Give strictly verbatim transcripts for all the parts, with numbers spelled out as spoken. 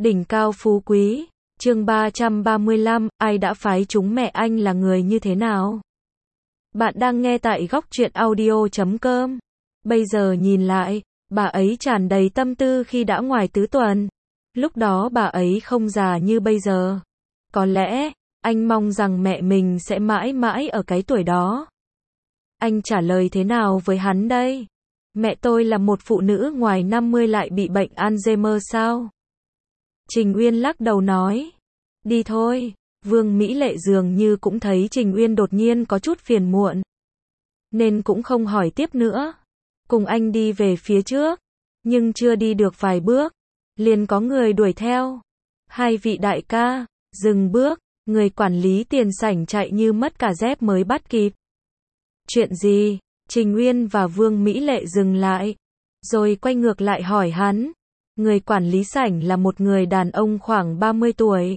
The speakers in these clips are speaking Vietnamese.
Đỉnh cao phú quý, chương ba trăm ba mươi lăm, ai đã phái chúng mẹ anh là người như thế nào? Bạn đang nghe tại góc truyện audio chấm com. Bây giờ nhìn lại, bà ấy tràn đầy tâm tư khi đã ngoài tứ tuần. Lúc đó bà ấy không già như bây giờ. Có lẽ, anh mong rằng mẹ mình sẽ mãi mãi ở cái tuổi đó. Anh trả lời thế nào với hắn đây? Mẹ tôi là một phụ nữ ngoài năm mươi lại bị bệnh Alzheimer sao? Trình Uyên lắc đầu nói. Đi thôi. Vương Mỹ Lệ dường như cũng thấy Trình Uyên đột nhiên có chút phiền muộn, nên cũng không hỏi tiếp nữa. Cùng anh đi về phía trước, nhưng chưa đi được vài bước, liền có người đuổi theo. Hai vị đại ca, dừng bước, người quản lý tiền sảnh chạy như mất cả dép mới bắt kịp. Chuyện gì? Trình Uyên và Vương Mỹ Lệ dừng lại, rồi quay ngược lại hỏi hắn. Người quản lý sảnh là một người đàn ông khoảng ba mươi tuổi.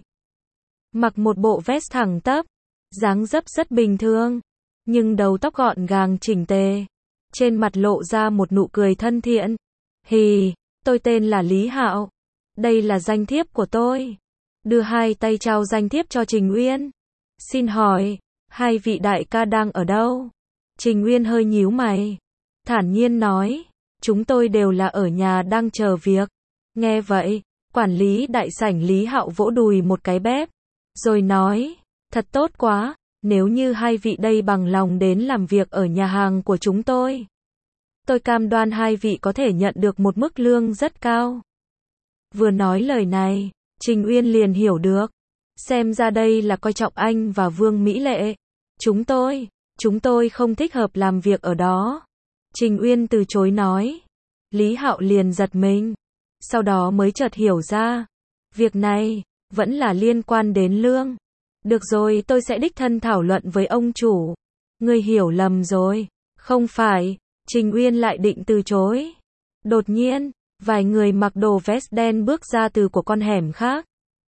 Mặc một bộ vest thẳng tắp, dáng dấp rất bình thường, nhưng đầu tóc gọn gàng chỉnh tề. Trên mặt lộ ra một nụ cười thân thiện. Hì, tôi tên là Lý Hạo. Đây là danh thiếp của tôi. Đưa hai tay trao danh thiếp cho Trình Uyên. Xin hỏi, hai vị đại ca đang ở đâu? Trình Uyên hơi nhíu mày, thản nhiên nói, chúng tôi đều là ở nhà đang chờ việc. Nghe vậy, quản lý đại sảnh Lý Hạo vỗ đùi một cái bép, rồi nói, thật tốt quá, nếu như hai vị đây bằng lòng đến làm việc ở nhà hàng của chúng tôi, tôi cam đoan hai vị có thể nhận được một mức lương rất cao. Vừa nói lời này, Trình Uyên liền hiểu được, xem ra đây là coi trọng anh và Vương Mỹ Lệ. Chúng tôi, chúng tôi không thích hợp làm việc ở đó. Trình Uyên từ chối nói. Lý Hạo liền giật mình, sau đó mới chợt hiểu ra, việc này vẫn là liên quan đến lương. Được rồi, tôi sẽ đích thân thảo luận với ông chủ. Ngươi hiểu lầm rồi. Không phải. Trình Uyên lại định từ chối. Đột nhiên, vài người mặc đồ vest đen bước ra từ của con hẻm khác,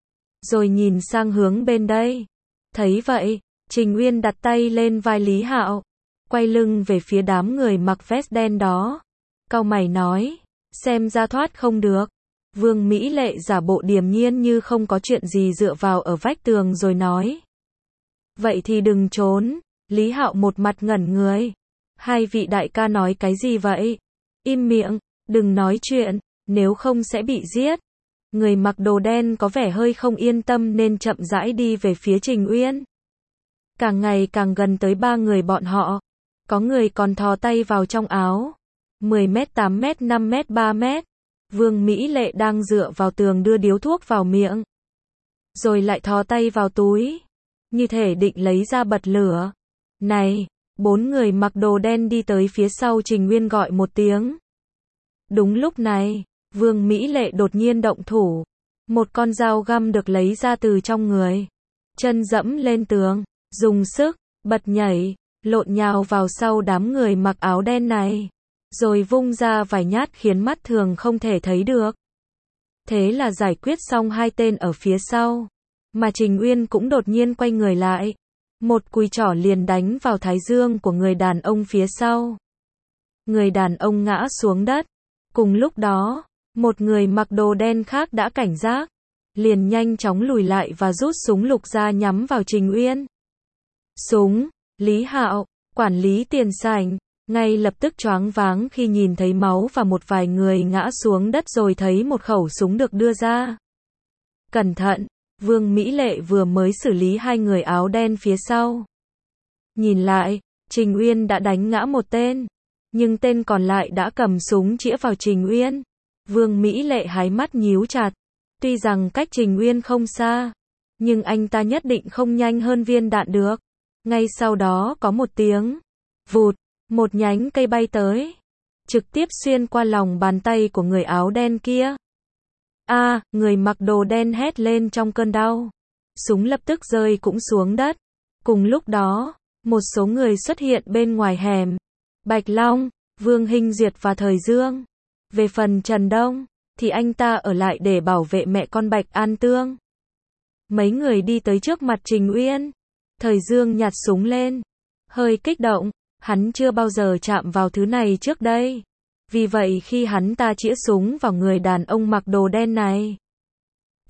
rồi nhìn sang hướng bên đây. Thấy vậy, Trình Uyên đặt tay lên vai Lý Hạo, quay lưng về phía đám người mặc vest đen đó. Cau mày nói, xem ra thoát không được. Vương Mỹ Lệ giả bộ điềm nhiên như không có chuyện gì dựa vào ở vách tường rồi nói. Vậy thì đừng trốn. Lý Hạo một mặt ngẩn người. Hai vị đại ca nói cái gì vậy? Im miệng, đừng nói chuyện, nếu không sẽ bị giết. Người mặc đồ đen có vẻ hơi không yên tâm nên chậm rãi đi về phía Trình Uyên. Càng ngày càng gần tới ba người bọn họ. Có người còn thò tay vào trong áo. mười mét, tám mét, năm mét, ba mét. Vương Mỹ Lệ đang dựa vào tường đưa điếu thuốc vào miệng, rồi lại thò tay vào túi, như thể định lấy ra bật lửa. Này, bốn người mặc đồ đen đi tới phía sau Trình Uyên gọi một tiếng. Đúng lúc này, Vương Mỹ Lệ đột nhiên động thủ. Một con dao găm được lấy ra từ trong người. Chân dẫm lên tường, dùng sức, bật nhảy, lộn nhào vào sau đám người mặc áo đen này, rồi vung ra vài nhát khiến mắt thường không thể thấy được. Thế là giải quyết xong hai tên ở phía sau. Mà Trình Uyên cũng đột nhiên quay người lại. Một cùi trỏ liền đánh vào thái dương của người đàn ông phía sau. Người đàn ông ngã xuống đất. Cùng lúc đó, một người mặc đồ đen khác đã cảnh giác, liền nhanh chóng lùi lại và rút súng lục ra nhắm vào Trình Uyên. Súng, Lý Hạo, quản lý tiền sảnh, ngay lập tức choáng váng khi nhìn thấy máu và một vài người ngã xuống đất rồi thấy một khẩu súng được đưa ra. Cẩn thận, Vương Mỹ Lệ vừa mới xử lý hai người áo đen phía sau. Nhìn lại, Trình Uyên đã đánh ngã một tên, nhưng tên còn lại đã cầm súng chĩa vào Trình Uyên. Vương Mỹ Lệ hái mắt nhíu chặt. Tuy rằng cách Trình Uyên không xa, nhưng anh ta nhất định không nhanh hơn viên đạn được. Ngay sau đó có một tiếng vụt, một nhánh cây bay tới, trực tiếp xuyên qua lòng bàn tay của người áo đen kia. A, à, người mặc đồ đen hét lên trong cơn đau. Súng lập tức rơi cũng xuống đất. Cùng lúc đó, một số người xuất hiện bên ngoài hẻm. Bạch Long, Vương Hinh Duyệt và Thời Dương. Về phần Trần Đông, thì anh ta ở lại để bảo vệ mẹ con Bạch An Tương. Mấy người đi tới trước mặt Trình Uyên. Thời Dương nhặt súng lên, hơi kích động. Hắn chưa bao giờ chạm vào thứ này trước đây. Vì vậy khi hắn ta chĩa súng vào người đàn ông mặc đồ đen này,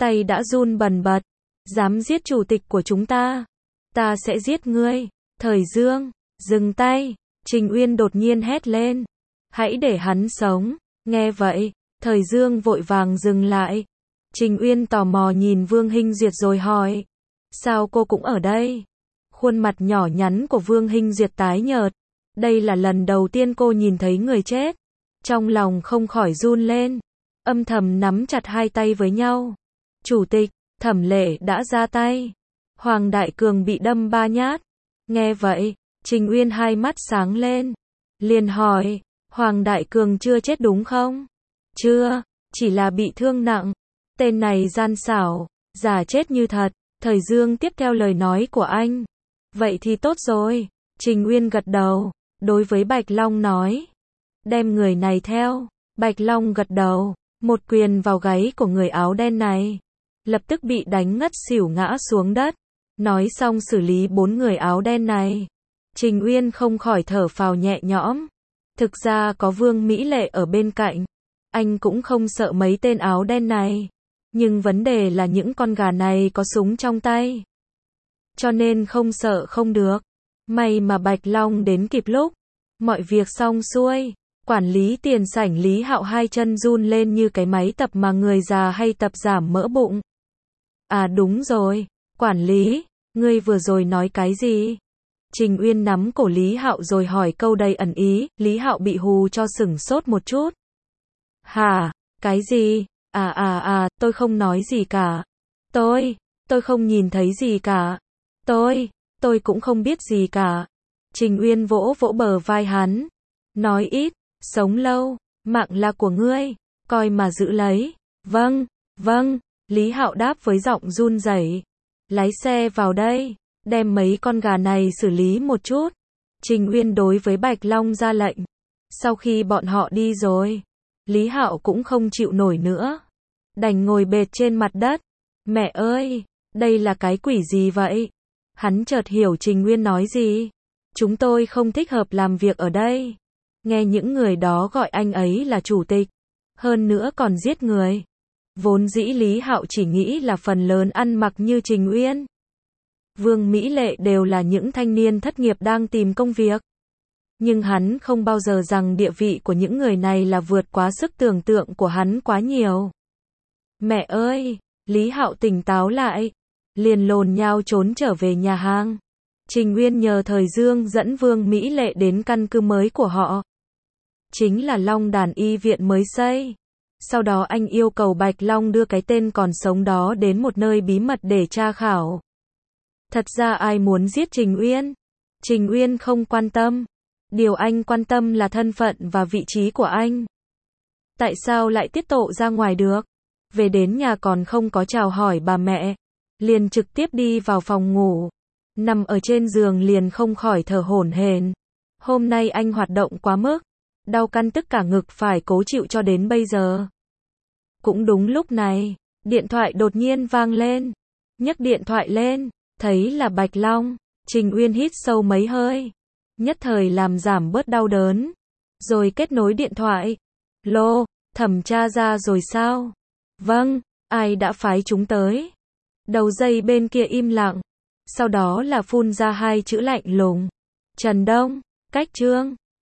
tay đã run bần bật. Dám giết chủ tịch của chúng ta, ta sẽ giết ngươi. Thời Dương, dừng tay. Trình Uyên đột nhiên hét lên. Hãy để hắn sống. Nghe vậy, Thời Dương vội vàng dừng lại. Trình Uyên tò mò nhìn Vương Hinh Duyệt rồi hỏi. Sao cô cũng ở đây? Khuôn mặt nhỏ nhắn của Vương Hinh Duyệt tái nhợt. Đây là lần đầu tiên cô nhìn thấy người chết. Trong lòng không khỏi run lên. Âm thầm nắm chặt hai tay với nhau. Chủ tịch, Thẩm Lệ đã ra tay. Hoàng Đại Cường bị đâm ba nhát. Nghe vậy, Trình Uyên hai mắt sáng lên. Liền hỏi, Hoàng Đại Cường chưa chết đúng không? Chưa, chỉ là bị thương nặng. Tên này gian xảo, giả chết như thật. Thời Dương tiếp theo lời nói của anh. Vậy thì tốt rồi. Trình Uyên gật đầu, đối với Bạch Long nói. Đem người này theo. Bạch Long gật đầu, một quyền vào gáy của người áo đen này. Lập tức bị đánh ngất xỉu ngã xuống đất. Nói xong xử lý bốn người áo đen này. Trình Uyên không khỏi thở phào nhẹ nhõm. Thực ra có Vương Mỹ Lệ ở bên cạnh. Anh cũng không sợ mấy tên áo đen này. Nhưng vấn đề là những con gà này có súng trong tay. Cho nên không sợ không được. May mà Bạch Long đến kịp lúc. Mọi việc xong xuôi. Quản lý tiền sảnh Lý Hạo hai chân run lên như cái máy tập mà người già hay tập giảm mỡ bụng. À đúng rồi. Quản lý, ngươi vừa rồi nói cái gì? Trình Uyên nắm cổ Lý Hạo rồi hỏi câu đầy ẩn ý. Lý Hạo bị hù cho sửng sốt một chút. Hả? Cái gì? À à à, tôi không nói gì cả. Tôi, tôi không nhìn thấy gì cả. Tôi, tôi cũng không biết gì cả. Trình Uyên vỗ vỗ bờ vai hắn. Nói ít, sống lâu, mạng là của ngươi, coi mà giữ lấy. Vâng, vâng, Lý Hạo đáp với giọng run rẩy. Lái xe vào đây, đem mấy con gà này xử lý một chút. Trình Uyên đối với Bạch Long ra lệnh. Sau khi bọn họ đi rồi, Lý Hạo cũng không chịu nổi nữa. Đành ngồi bệt trên mặt đất. Mẹ ơi, đây là cái quỷ gì vậy? Hắn chợt hiểu Trình Uyên nói gì. Chúng tôi không thích hợp làm việc ở đây. Nghe những người đó gọi anh ấy là chủ tịch. Hơn nữa còn giết người. Vốn dĩ Lý Hạo chỉ nghĩ là phần lớn ăn mặc như Trình Uyên, Vương Mỹ Lệ đều là những thanh niên thất nghiệp đang tìm công việc. Nhưng hắn không bao giờ rằng địa vị của những người này là vượt quá sức tưởng tượng của hắn quá nhiều. Mẹ ơi, Lý Hạo tỉnh táo lại, liền lồn nhao trốn trở về nhà hàng. Trình Uyên nhờ Thời Dương dẫn Vương Mỹ Lệ đến căn cứ mới của họ. Chính là Long Đàn y viện mới xây. Sau đó anh yêu cầu Bạch Long đưa cái tên còn sống đó đến một nơi bí mật để tra khảo. Thật ra ai muốn giết Trình Uyên? Trình Uyên không quan tâm. Điều anh quan tâm là thân phận và vị trí của anh. Tại sao lại tiết lộ ra ngoài được? Về đến nhà còn không có chào hỏi bà mẹ. Liền trực tiếp đi vào phòng ngủ. Nằm ở trên giường liền không khỏi thở hổn hển. Hôm nay anh hoạt động quá mức. Đau căn tức cả ngực phải cố chịu cho đến bây giờ. Cũng đúng lúc này, điện thoại đột nhiên vang lên. Nhấc điện thoại lên, thấy là Bạch Long. Trình Uyên hít sâu mấy hơi. Nhất thời làm giảm bớt đau đớn. Rồi kết nối điện thoại. Lô, thẩm tra ra rồi sao? Vâng, ai đã phái chúng tới? Đầu dây bên kia im lặng. Sau đó là phun ra hai chữ lạnh lùng. Trần Đông, Cách Trương.